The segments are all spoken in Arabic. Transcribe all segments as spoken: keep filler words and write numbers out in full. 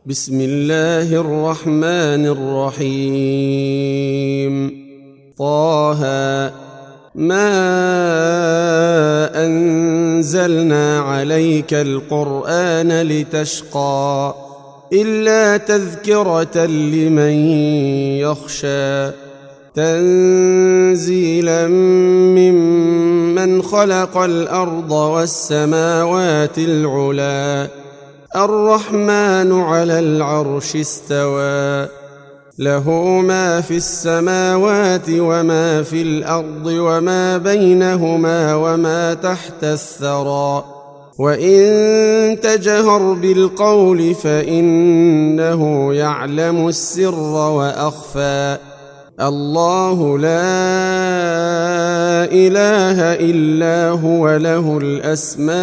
بسم الله الرحمن الرحيم. طه ما أنزلنا عليك القرآن لتشقى إلا تذكرة لمن يخشى تنزيلا ممن خلق الأرض والسماوات العلى الرحمن على العرش استوى له ما في السماوات وما في الأرض وما بينهما وما تحت الثرى وإن تجهر بالقول فإنه يعلم السر وأخفى الله لا إله إلا هو له الأسماء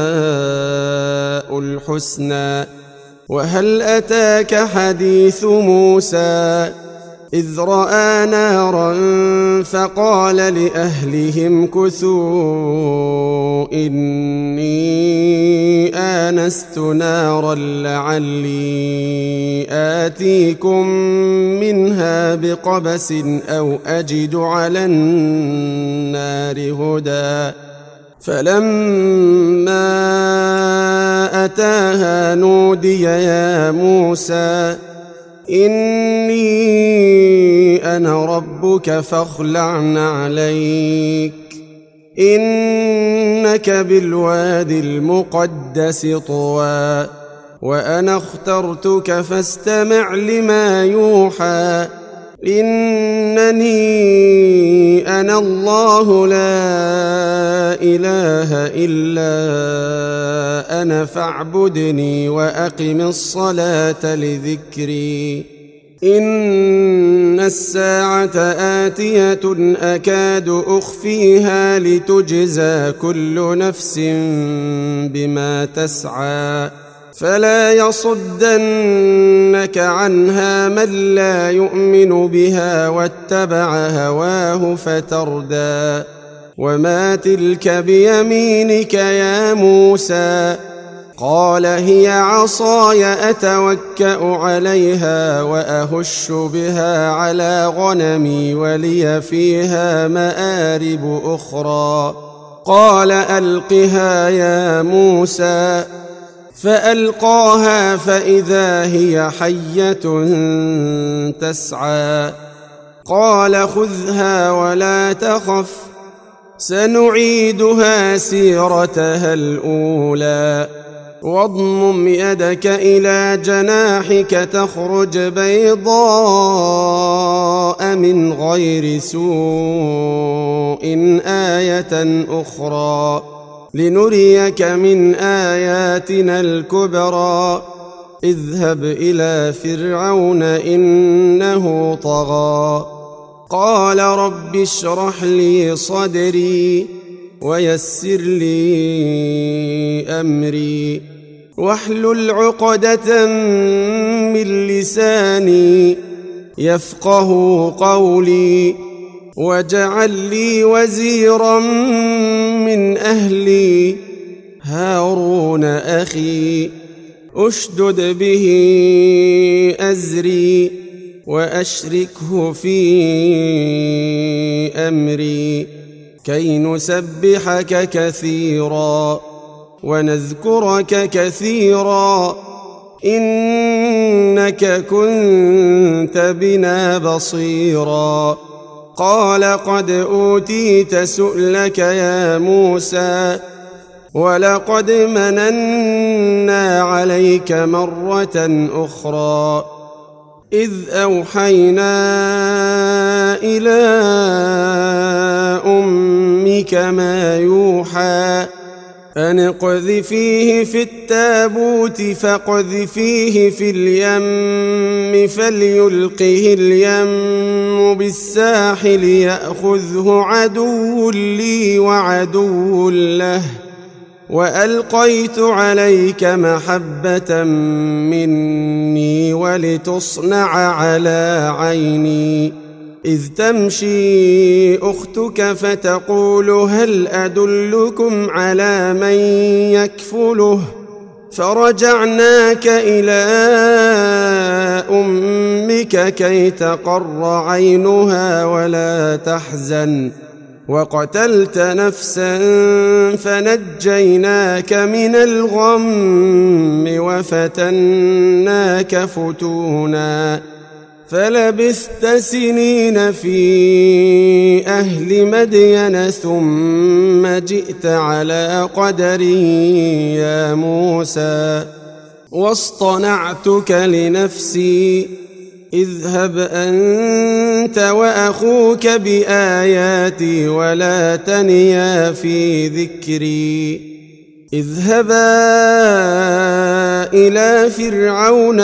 الحسنى. وهل أتاك حديث موسى إذ رأى نارا فقال لأهلهم كثوا إني آنست نارا لعلي آتيكم منها بقبس أو أجد على النار هدى فلما أتاها نودي يا موسى إني أنا ربك فاخلع عليك إنك بالوادي المقدس طوى وأنا اخترتك فاستمع لما يوحى إنني أنا الله لا إله إلا أنا فاعبدني وأقم الصلاة لذكري إن الساعة آتية أكاد أخفيها لتجزى كل نفس بما تسعى فلا يصدنك عنها من لا يؤمن بها واتبع هواه فتردى وما تلك بيمينك يا موسى قال هي عصاي أتوكأ عليها وأهش بها على غنمي ولي فيها مآرب أخرى قال ألقها يا موسى فألقاها فإذا هي حية تسعى قال خذها ولا تخف سنعيدها سيرتها الأولى واضمم يدك إلى جناحك تخرج بيضاء من غير سوء آية أخرى لنريك من آياتنا الكبرى اذهب إلى فرعون إنه طغى قال رب اشرح لي صدري ويسر لي أمري واحلل عقدة من لساني يفقه قولي واجعل لي وزيرا من أهلي هارون أخي أشدد به أزري وأشركه في أمري كي نسبحك كثيرا ونذكرك كثيرا إنك كنت بنا بصيرا قال قد أوتيت سؤلك يا موسى ولقد مننا عليك مرة أخرى إذ أوحينا إلى أمك ما يوحى أن اقذفيه في التابوت فاقذفيه في اليم فليلقه اليم بالساحل يأخذه عدو لي وعدو له وألقيت عليك محبة مني ولتصنع على عيني إذ تمشي أختك فتقول هل أدلكم على من يكفله فرجعناك إلى أمك كي تقر عينها ولا تحزن وقتلت نفسا فنجيناك من الغم وفتناك فتونا فلبثت سنين في أهل مدين ثم جئت على قدري يا موسى واصطنعتك لنفسي اذهب أنت وأخوك بآياتي ولا تنيا في ذكري اذهبا إلى فرعون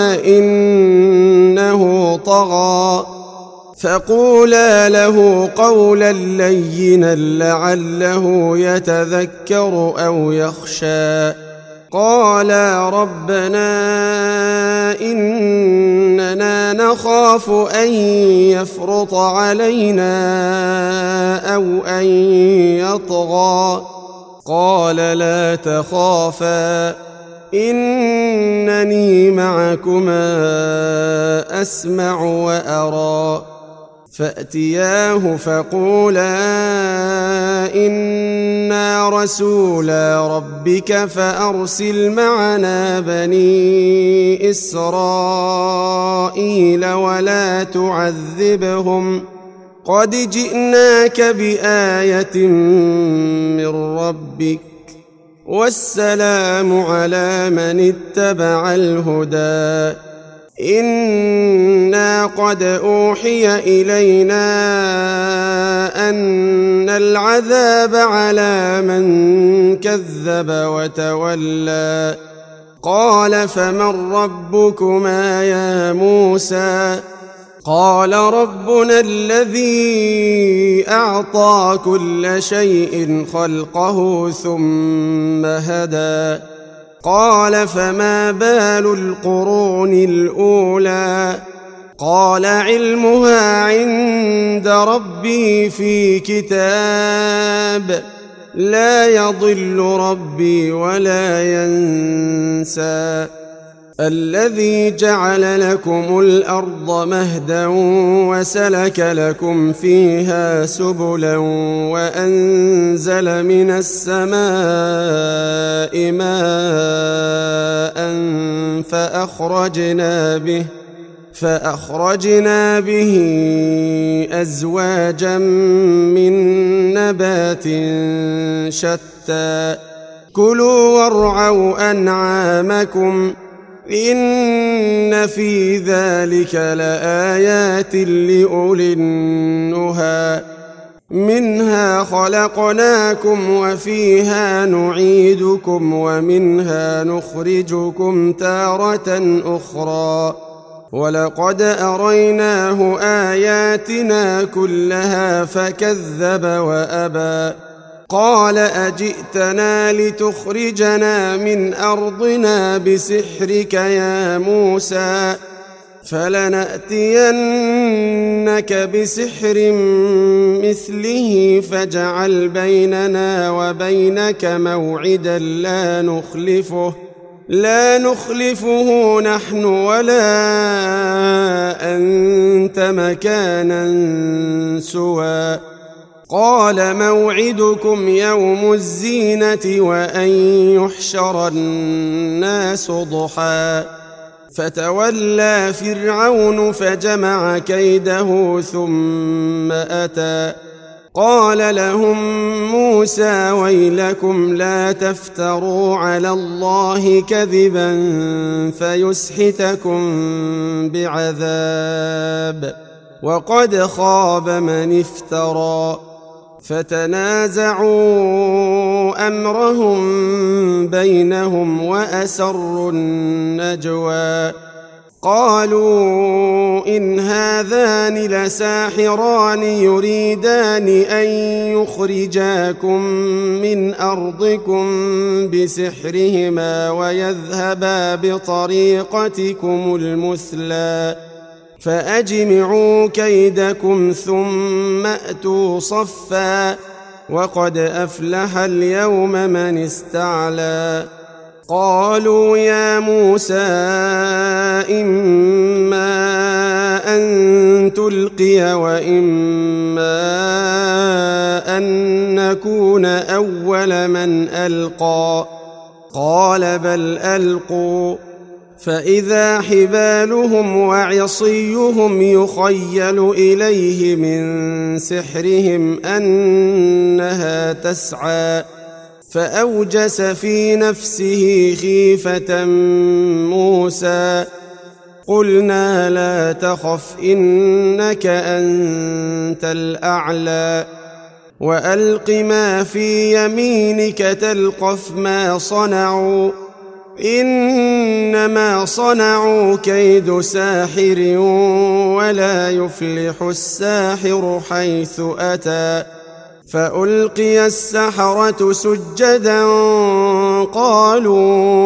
إنه طغى فقولا له قولا لينا لعله يتذكر أو يخشى قالا ربنا إننا نخاف أن يفرط علينا أو أن يطغى قال لا تخافا إنني معكما أسمع وأرى فأتياه فقولا إنا رسولا ربك فأرسل معنا بني إسرائيل ولا تعذبهم قد جئناك بآية من ربك والسلام على من اتبع الهدى إنا قد أوحي إلينا أن العذاب على من كذب وتولى قال فمن ربكما يا موسى قال ربنا الذي أعطى كل شيء خلقه ثم هدى قال فما بال القرون الأولى قال علمها عند ربي في كتاب لا يضل ربي ولا ينسى الذي جعل لكم الأرض مهدا وسلك لكم فيها سبلا وأنزل من السماء ماء فأخرجنا به فأخرجنا به أزواجا من نبات شتى كلوا وارعوا أنعامكم إن في ذلك لآيات لأولي النهى منها خلقناكم وفيها نعيدكم ومنها نخرجكم تارة أخرى ولقد أريناه آياتنا كلها فكذب وأبى قال أجئتنا لتخرجنا من أرضنا بسحرك يا موسى فلنأتينك بسحر مثله فاجعل بيننا وبينك موعدا لا نخلفه لا نخلفه نحن ولا أنت مكانا سوى قال موعدكم يوم الزينة وأن يحشر الناس ضحى فتولى فرعون فجمع كيده ثم أتى قال لهم موسى ويلكم لا تفتروا على الله كذبا فيسحتكم بعذاب وقد خاب من افترى فتنازعوا أمرهم بينهم وأسروا النجوى قالوا إن هذان لساحران يريدان أن يخرجاكم من أرضكم بسحرهما ويذهبا بطريقتكم المثلى فأجمعوا كيدكم ثم أتوا صفا وقد أفلح اليوم من استعلى قالوا يا موسى إما تلقي وإما أن نكون أول من ألقى قال بل ألقوا فإذا حبالهم وعصيهم يخيل إليه من سحرهم أنها تسعى فأوجس في نفسه خيفة موسى قلنا لا تخف إنك أنت الأعلى وألق ما في يمينك تلقف ما صنعوا إنما صنعوا كيد ساحر ولا يفلح الساحر حيث أتى فألقي السحرة سجدا قالوا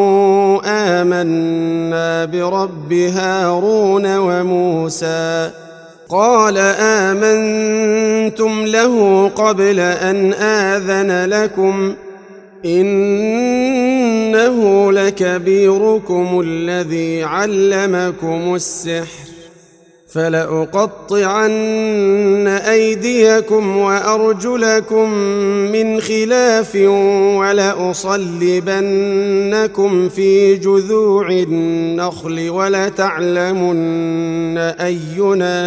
آمنا برب هارون وموسى قال آمنتم له قبل أن آذن لكم إنه لكبيركم الذي علمكم السحر فلأقطعن أيديكم وأرجلكم من خلاف ولأصلبنكم في جذوع النخل ولتعلمن أينا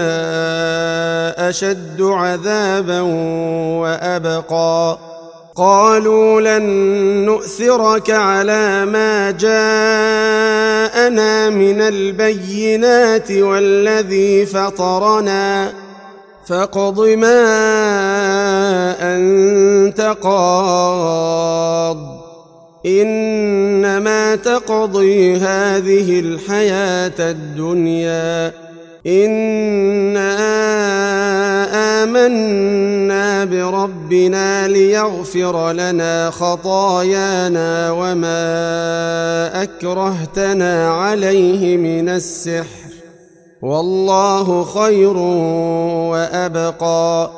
أشد عذابا وأبقى قالوا لن نؤثرك على ما جاءنا من البينات والذي فطرنا فاقض ما أنت قاض إنما تقضي هذه الحياة الدنيا إنا آمنا بربنا ليغفر لنا خطايانا وما أكرهتنا عليه من السحر والله خير وأبقى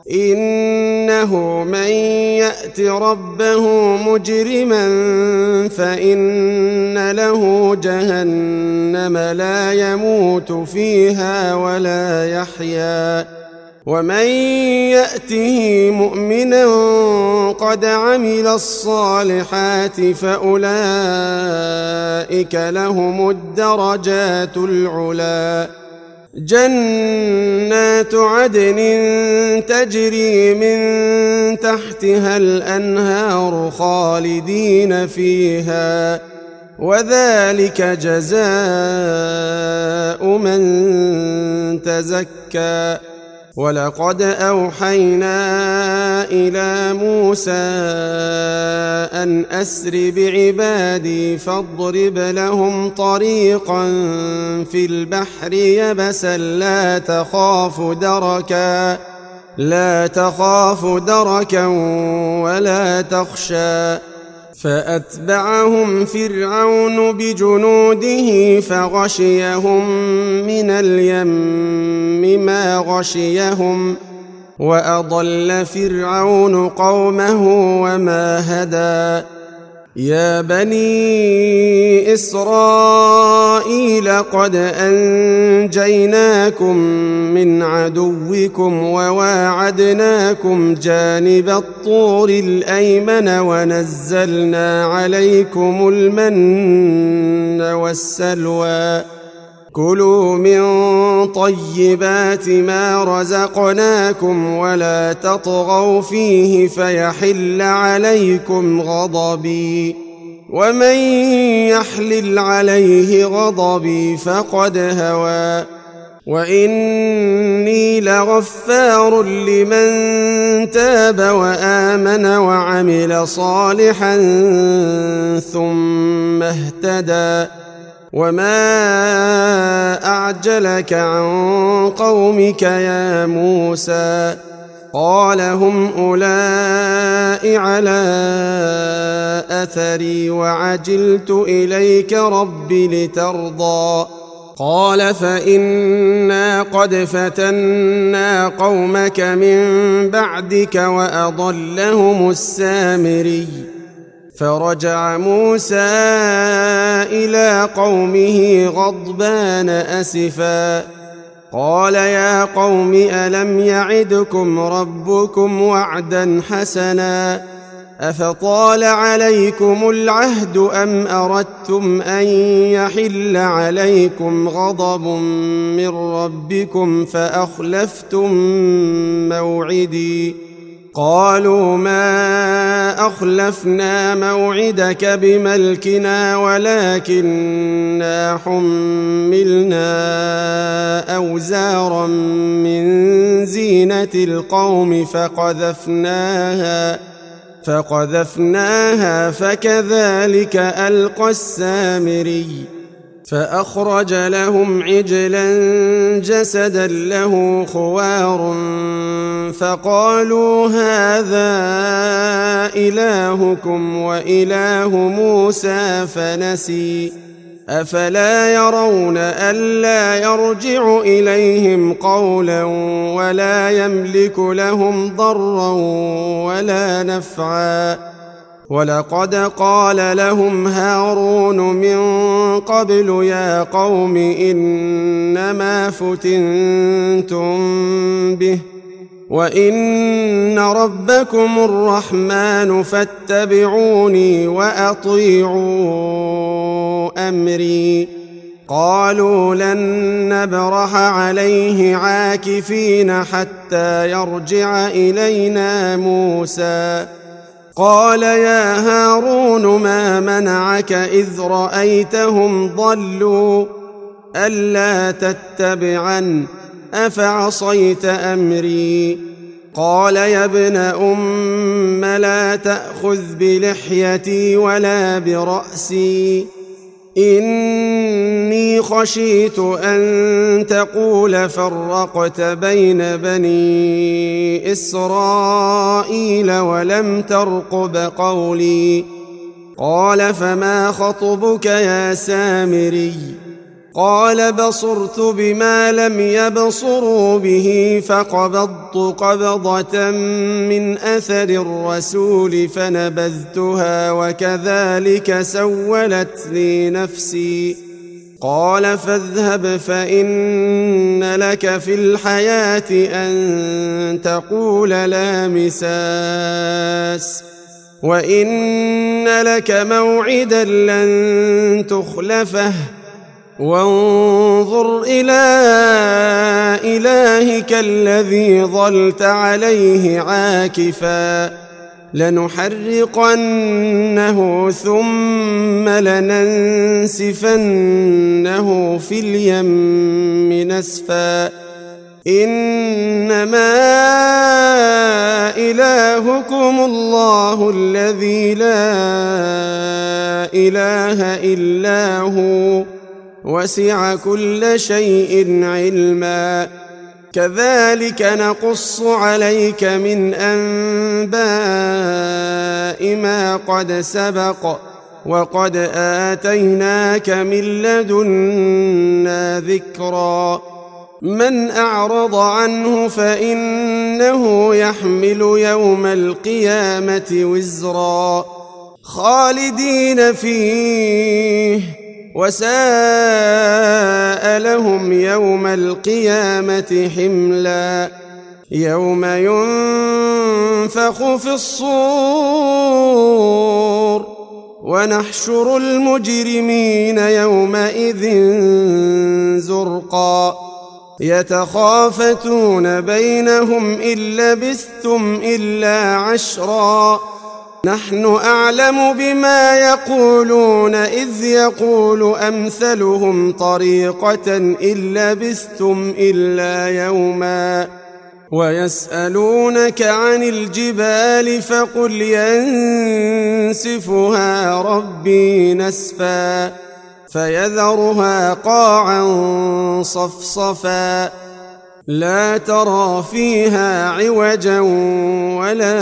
إنه من يأت ربه مجرما فإن له جهنم لا يموت فيها ولا يحيا ومن يأته مؤمنا قد عمل الصالحات فأولئك لهم الدرجات العلى جنات عدن تجري من تحتها الأنهار خالدين فيها وذلك جزاء من تزكى ولقد أوحينا إلى موسى أن أسر بعبادي فاضرب لهم طريقا في البحر يبسا لا تخاف دركا لا تخاف دركا ولا تخشى فأتبعهم فرعون بجنوده فغشيهم من اليم ما غشيهم وأضل فرعون قومه وما هدى يا بني إسرائيل قد أنجيناكم من عدوكم وواعدناكم جانب الطور الأيمن ونزلنا عليكم المن والسلوى كلوا من طيبات ما رزقناكم ولا تطغوا فيه فيحل عليكم غضبي ومن يحلل عليه غضبي فقد هوى وإني لغفار لمن تاب وآمن وعمل صالحا ثم اهتدى وما أعجلك عن قومك يا موسى قال هم أولئك على أثري وعجلت إليك رب لترضى قال فإنا قد فتنا قومك من بعدك وأضلهم السامري فرجع موسى إلى قومه غضبان أسفا قال يا قوم ألم يعدكم ربكم وعدا حسنا أفطال عليكم العهد أم أردتم أن يحل عليكم غضب من ربكم فأخلفتم موعدي قالوا ما أخلفنا موعدك بملكنا ولكننا حملنا أوزارا من زينة القوم فقذفناها فقذفناها فكذلك ألقى السامري فأخرج لهم عجلا جسدا له خوار فقالوا هذا إلهكم وإله موسى فنسي أفلا يرون ألا يرجع إليهم قولا ولا يملك لهم ضرا ولا نفعا ولقد قال لهم هارون من قبل يا قوم إنما فتنتم به وإن ربكم الرحمن فاتبعوني وأطيعوا أمري قالوا لن نبرح عليه عاكفين حتى يرجع إلينا موسى قال يا هارون ما منعك إذ رأيتهم ضلوا ألا تتبعن أفعصيت أمري قال يا ابن أم لا تأخذ بلحيتي ولا برأسي إني خشيت أن تقول فرقت بين بني إسرائيل ولم ترقب قولي قال فما خطبك يا سامري قال بصرت بما لم يبصروا به فقبضت قبضة من أثر الرسول فنبذتها وكذلك سولت لي نفسي قال فاذهب فإن لك في الحياة أن تقول لا مساس وإن لك موعدا لن تخلفه وانظر إلى إلهك الذي ظلت عليه عاكفا لنحرقنه ثم لننسفنه في اليم نسفا إنما إلهكم الله الذي لا إله إلا هو وسع كل شيء علما كذلك نقص عليك من أنباء ما قد سبق وقد آتيناك من لدنا ذكرا من أعرض عنه فإنه يحمل يوم القيامة وزرا خالدين فيه وساء لهم يوم القيامة حملا يوم ينفخ في الصور ونحشر المجرمين يومئذ زرقا يتخافتون بينهم إن لبثتم إلا عشرا نحن أعلم بما يقولون إذ يقول أمثلهم طريقة إن لبثتم إلا يوما ويسألونك عن الجبال فقل ينسفها ربي نسفا فيذرها قاعا صفصفا لا ترى فيها عوجا ولا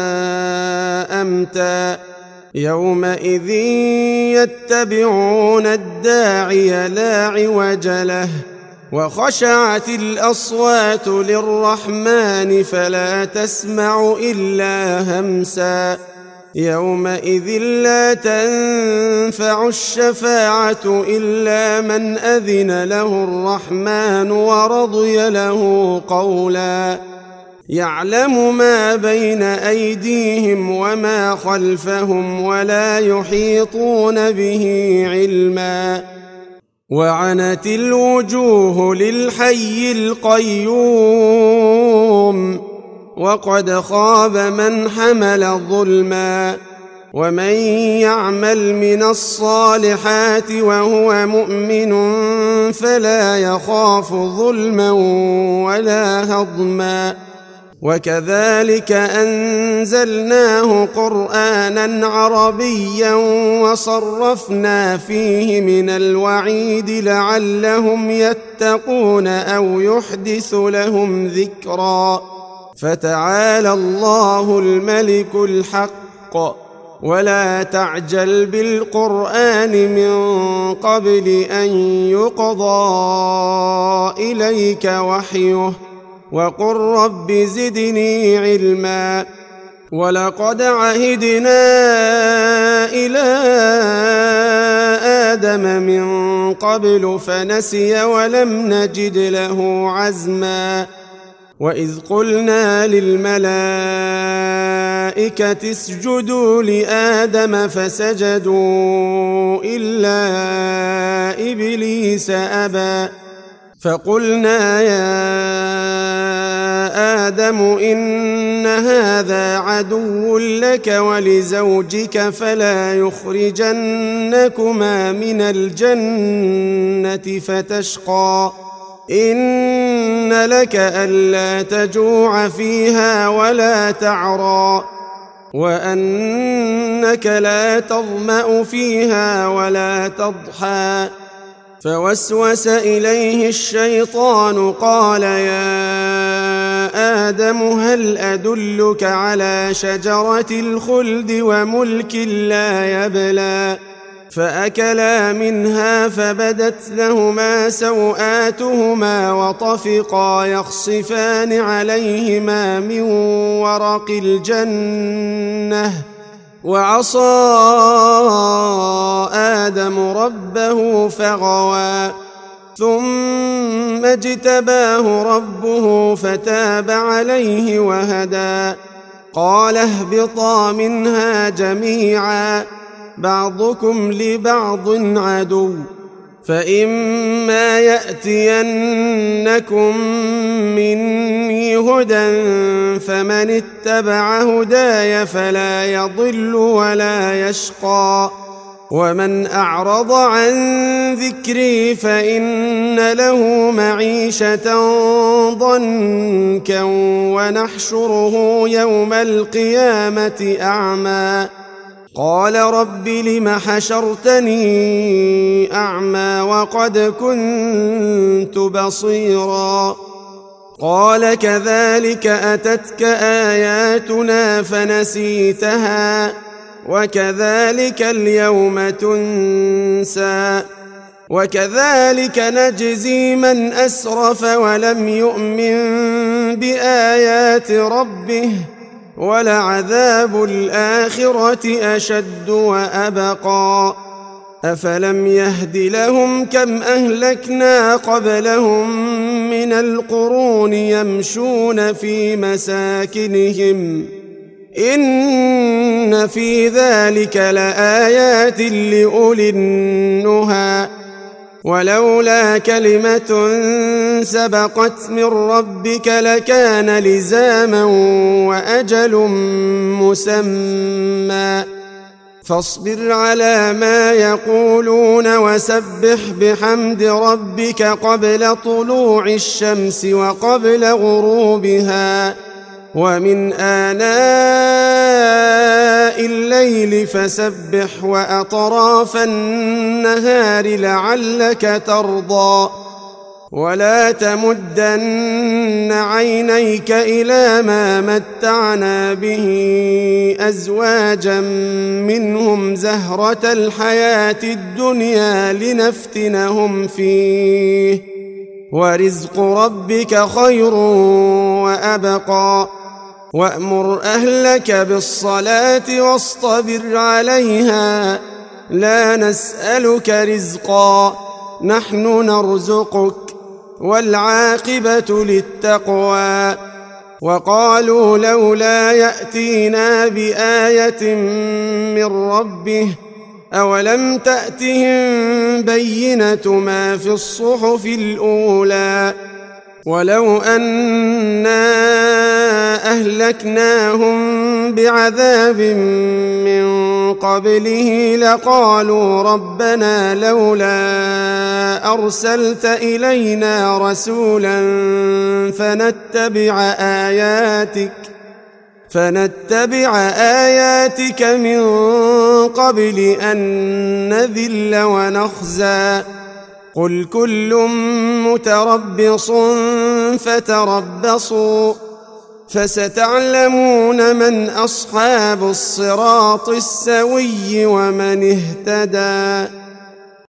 أمتا يومئذ يتبعون الداعي لا عوج له وخشعت الأصوات للرحمن فلا تسمع إلا همسا يومئذ لا تنفع الشفاعة إلا من أذن له الرحمن ورضي له قولا يعلم ما بين أيديهم وما خلفهم ولا يحيطون به علما وعنت الوجوه للحي القيوم وقد خاب من حمل ظلما ومن يعمل من الصالحات وهو مؤمن فلا يخاف ظلما ولا هضما وكذلك أنزلناه قرآنا عربيا وصرفنا فيه من الوعيد لعلهم يتقون أو يحدث لهم ذكرا فتعالى الله الملك الحق ولا تعجل بالقرآن من قبل أن يقضى إليك وحيه وقل رب زدني علما ولقد عهدنا إلى آدم من قبل فنسي ولم نجد له عزما وإذ قلنا للملائكة اسجدوا لآدم فسجدوا إلا إبليس أبى فقلنا يا آدم إن هذا عدو لك ولزوجك فلا يخرجنكما من الجنة فتشقى إن لك ألا تجوع فيها ولا تعرى وأنك لا تظمأ فيها ولا تضحى فوسوس إليه الشيطان قال يا آدم هل أدلك على شجرة الخلد وملك لا يبلى فأكلا منها فبدت لهما سوآتهما وطفقا يخصفان عليهما من ورق الجنة وعصى آدم ربه فغوى ثم اجتباه ربه فتاب عليه وهدى قال اهبطا منها جميعا بعضكم لبعض عدو فإما يأتينكم مني هدى فمن اتبع هداي فلا يضل ولا يشقى ومن أعرض عن ذكري فإن له معيشة ضنكا ونحشره يوم القيامة أعمى قال رب لم حشرتني أعمى وقد كنت بصيرا قال كذلك أتتك آياتنا فنسيتها وكذلك اليوم تنسى وكذلك نجزي من أسرف ولم يؤمن بآيات ربه ولعذاب الآخرة أشد وأبقى أفلم يهد لهم كم أهلكنا قبلهم من القرون يمشون في مساكنهم إن في ذلك لآيات لأولي النهى ولولا كلمة سبقت من ربك لكان لزاما وأجل مسمى فاصبر على ما يقولون وسبح بحمد ربك قبل طلوع الشمس وقبل غروبها ومن آناء الليل فسبح وأطراف النهار لعلك ترضى ولا تمدن عينيك إلى ما متعنا به أزواجا منهم زهرة الحياة الدنيا لنفتنهم فيه ورزق ربك خير وأبقى وأمر أهلك بالصلاة واصطبر عليها لا نسألك رزقا نحن نرزقك والعاقبة للتقوى وقالوا لولا يأتينا بآية من ربه أولم تأتهم بينة ما في الصحف الأولى ولو أنا أهلكناهم بعذاب من قبله لقالوا ربنا لولا أرسلت إلينا رسولا فنتبع آياتك فنتبع آياتك من قبل أن نذل ونخزى قل كل متربص فتربصوا فستعلمون من أصحاب الصراط السوي ومن اهتدى.